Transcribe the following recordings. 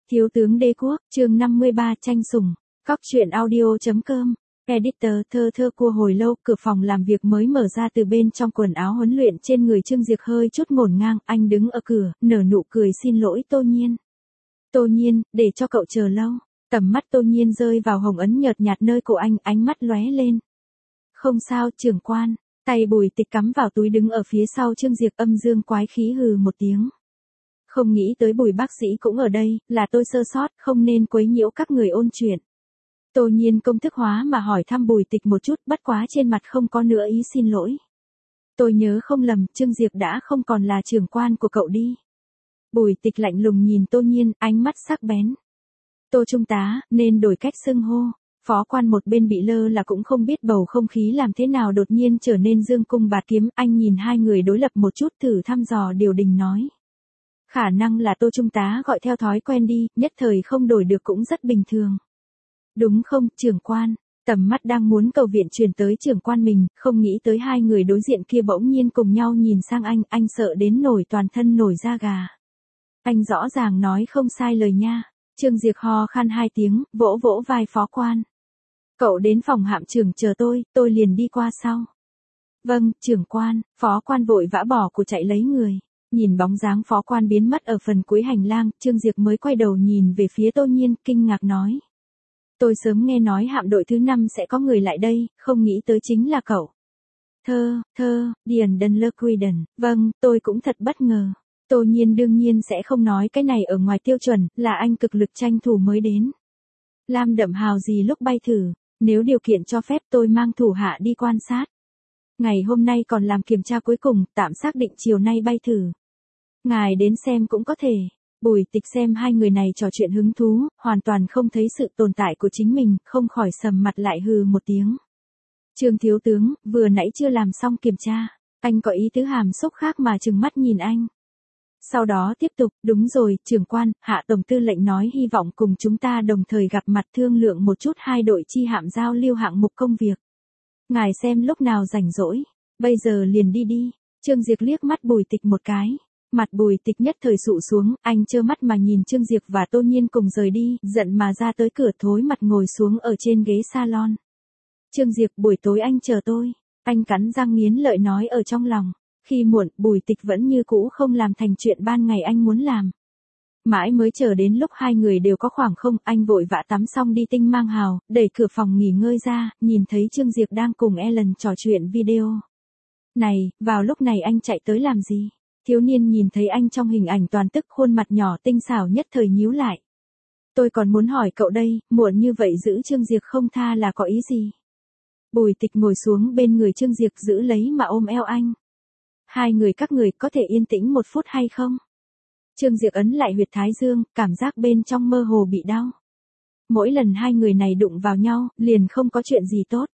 Thiếu tướng đế quốc, chương 53 tranh sủng. Cóc truyện audio.com. Editor thơ cua hồi lâu, cửa phòng làm việc mới mở ra từ bên trong quần áo huấn luyện trên người Trương Diệp hơi chút ngổn ngang, anh đứng ở cửa, nở nụ cười xin lỗi Tô Nhiên. Tô Nhiên, để cho cậu chờ lâu. Tầm mắt Tô Nhiên rơi vào hồng ấn nhợt nhạt nơi cổ anh, ánh mắt lóe lên. Không sao, trưởng quan. Tay Bùi Tịch cắm vào túi đứng ở phía sau Trương Diệp âm dương quái khí hừ một tiếng. Không nghĩ tới Bùi bác sĩ cũng ở đây, là tôi sơ sót, không nên quấy nhiễu các người ôn chuyện. Tô Nhiên công thức hóa mà hỏi thăm Bùi Tịch một chút, bất quá trên mặt không có nữa ý xin lỗi. Tôi nhớ không lầm, Trương Diệp đã không còn là trưởng quan của cậu đi. Bùi Tịch lạnh lùng nhìn Tô Nhiên, ánh mắt sắc bén. Tô trung tá, nên đổi cách xưng hô. Phó quan một bên bị lơ là cũng không biết bầu không khí làm thế nào đột nhiên trở nên dương cung bạt kiếm, anh nhìn hai người đối lập một chút thử thăm dò điều đình nói. Khả năng là Tô trung tá gọi theo thói quen đi, nhất thời không đổi được cũng rất bình thường. Đúng không, trưởng quan? Tầm mắt đang muốn cầu viện truyền tới trưởng quan mình, không nghĩ tới hai người đối diện kia bỗng nhiên cùng nhau nhìn sang anh sợ đến nổi toàn thân nổi da gà. Anh rõ ràng nói không sai lời nha. Trương Diệp ho khan hai tiếng, vỗ vỗ vai phó quan. Cậu đến phòng hạm trưởng chờ tôi liền đi qua sau. Vâng, trưởng quan. Phó quan vội vã bỏ của chạy lấy người. Nhìn bóng dáng phó quan biến mất ở phần cuối hành lang, Trương Diệp mới quay đầu nhìn về phía Tô Nhiên, kinh ngạc nói. Tôi sớm nghe nói hạm đội thứ 5 sẽ có người lại đây, không nghĩ tới chính là cậu. Điền Dunlerquiden, vâng, tôi cũng thật bất ngờ. Tô Nhiên đương nhiên sẽ không nói cái này ở ngoài tiêu chuẩn, là anh cực lực tranh thủ mới đến. Lam Đậm Hào gì lúc bay thử, nếu điều kiện cho phép tôi mang thủ hạ đi quan sát. Ngày hôm nay còn làm kiểm tra cuối cùng, tạm xác định chiều nay bay thử. Ngài đến xem cũng có thể. Bùi Tịch xem hai người này trò chuyện hứng thú, hoàn toàn không thấy sự tồn tại của chính mình, không khỏi sầm mặt lại hừ một tiếng. Trương thiếu tướng, vừa nãy chưa làm xong kiểm tra, anh có ý tứ hàm xúc khác mà trừng mắt nhìn anh. Sau đó tiếp tục, đúng rồi, trưởng quan, hạ tổng tư lệnh nói hy vọng cùng chúng ta đồng thời gặp mặt thương lượng một chút hai đội chi hạm giao lưu hạng mục công việc. Ngài xem lúc nào rảnh rỗi, bây giờ liền đi. Trương Diệp liếc mắt Bùi Tịch một cái. Mặt Bùi Tịch nhất thời sụ xuống, anh trơ mắt mà nhìn Trương Diệp và Tô Nhiên cùng rời đi, giận mà ra tới cửa thối mặt ngồi xuống ở trên ghế salon. Trương Diệp, buổi tối anh chờ tôi. Anh cắn răng nghiến lợi nói ở trong lòng. Khi muộn, Bùi Tịch vẫn như cũ không làm thành chuyện ban ngày anh muốn làm. Mãi mới chờ đến lúc hai người đều có khoảng không, anh vội vã tắm xong đi tinh mang hào, đẩy cửa phòng nghỉ ngơi ra, nhìn thấy Trương Diệp đang cùng Ellen trò chuyện video. Này, vào lúc này anh chạy tới làm gì? Thiếu niên nhìn thấy anh trong hình ảnh toàn tức, khuôn mặt nhỏ tinh xảo nhất thời nhíu lại. Tôi còn muốn hỏi cậu đây, muộn như vậy giữ Trương Diệp không tha là có ý gì? Bùi Tịch ngồi xuống bên người Trương Diệp giữ lấy mà ôm eo anh. Hai người các người có thể yên tĩnh một phút hay không? Trương Diệp ấn lại huyệt thái dương, cảm giác bên trong mơ hồ bị đau. Mỗi lần hai người này đụng vào nhau, liền không có chuyện gì tốt.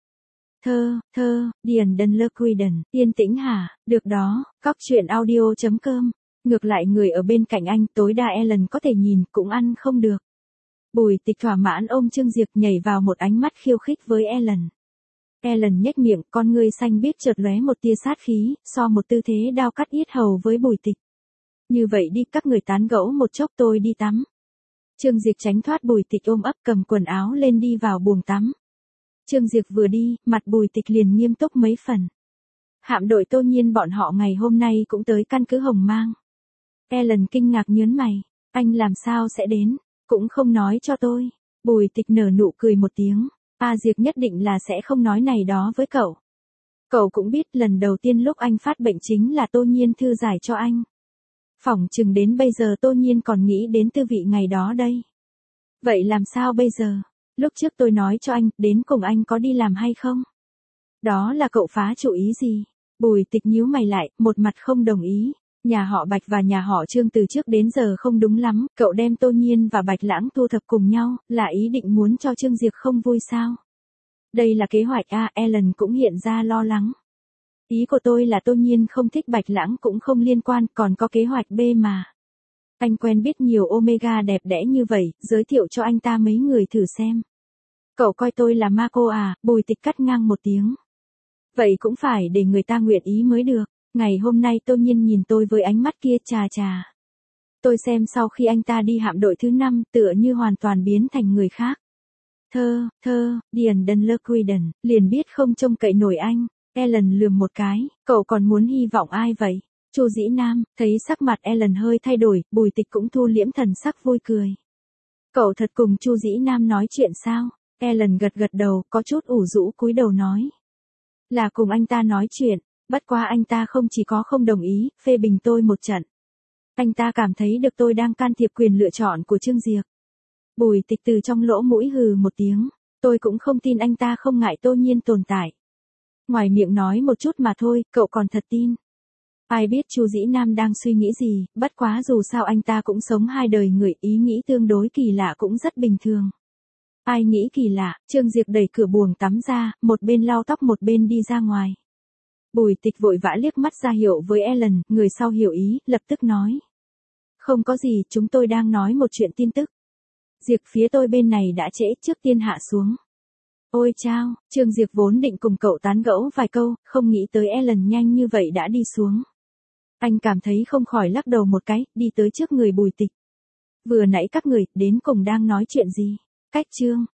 Điền Dunlerquiden, yên tĩnh hả? Được đó, cóc truyện audio.com. Ngược lại người ở bên cạnh anh, tối đa Ellen có thể nhìn, cũng ăn không được. Bùi Tịch thỏa mãn ôm Trương Diệp nhảy vào một ánh mắt khiêu khích với Ellen. Ellen nhếch miệng, con ngươi xanh biếc chợt lóe một tia sát khí, so một tư thế đao cắt yết hầu với Bùi Tịch. Như vậy đi, các người tán gẫu một chốc tôi đi tắm. Trương Diệp tránh thoát Bùi Tịch ôm ấp, cầm quần áo lên đi vào buồng tắm. Trương Diệp vừa đi, mặt Bùi Tịch liền nghiêm túc mấy phần. Hạm đội Tô Nhiên bọn họ ngày hôm nay cũng tới căn cứ Hồng Mang. Ellen kinh ngạc nhớn mày, anh làm sao sẽ đến, cũng không nói cho tôi. Bùi Tịch nở nụ cười một tiếng, Diệp nhất định là sẽ không nói này đó với cậu. Cậu cũng biết lần đầu tiên lúc anh phát bệnh chính là Tô Nhiên thư giải cho anh. Phỏng chừng đến bây giờ Tô Nhiên còn nghĩ đến tư vị ngày đó đây. Vậy làm sao bây giờ? Lúc trước tôi nói cho anh, đến cùng anh có đi làm hay không? Đó là cậu phá chủ ý gì? Bùi Tịch nhíu mày lại, một mặt không đồng ý. Nhà họ Bạch và nhà họ Trương từ trước đến giờ không đúng lắm, cậu đem Tô Nhiên và Bạch Lãng thu thập cùng nhau, là ý định muốn cho Trương Diệp không vui sao? Đây là kế hoạch A, Ellen cũng hiện ra lo lắng. Ý của tôi là Tô Nhiên không thích Bạch Lãng cũng không liên quan, còn có kế hoạch B mà. Anh quen biết nhiều Omega đẹp đẽ như vậy, giới thiệu cho anh ta mấy người thử xem. Cậu coi tôi là ma cô à? Bùi Tịch cắt ngang một tiếng. Vậy cũng phải để người ta nguyện ý mới được. Ngày hôm nay Tô Nhiên nhìn tôi với ánh mắt kia, chà. Tôi xem sau khi anh ta đi hạm đội thứ 5, tựa như hoàn toàn biến thành người khác. Điền Dunlequiden, liền biết không trông cậy nổi anh. Ellen lườm một cái, cậu còn muốn hy vọng ai vậy? Chu Dĩ Nam, thấy sắc mặt Ellen hơi thay đổi, Bùi Tịch cũng thu liễm thần sắc vui cười. Cậu thật cùng Chu Dĩ Nam nói chuyện sao? Ellen gật gật đầu, có chút ủ rũ cúi đầu nói. Là cùng anh ta nói chuyện, bất quá anh ta không chỉ có không đồng ý, phê bình tôi một trận. Anh ta cảm thấy được tôi đang can thiệp quyền lựa chọn của Trương Diệp. Bùi Tịch từ trong lỗ mũi hừ một tiếng, tôi cũng không tin anh ta không ngại Tô Nhiên tồn tại. Ngoài miệng nói một chút mà thôi, cậu còn thật tin. Ai biết Chu Dĩ Nam đang suy nghĩ gì, bất quá dù sao anh ta cũng sống hai đời người, ý nghĩ tương đối kỳ lạ cũng rất bình thường. Ai nghĩ kỳ lạ, Trương Diệp đẩy cửa buồng tắm ra, một bên lau tóc một bên đi ra ngoài. Bùi Tịch vội vã liếc mắt ra hiệu với Ellen, người sau hiểu ý, lập tức nói. Không có gì, chúng tôi đang nói một chuyện tin tức. Diệp phía tôi bên này đã trễ, trước tiên hạ xuống. Ôi chao, Trương Diệp vốn định cùng cậu tán gẫu vài câu, không nghĩ tới Ellen nhanh như vậy đã đi xuống. Anh cảm thấy không khỏi lắc đầu một cái, đi tới trước người Bùi Tịch. Vừa nãy các người, đến cùng đang nói chuyện gì? Cách Trương,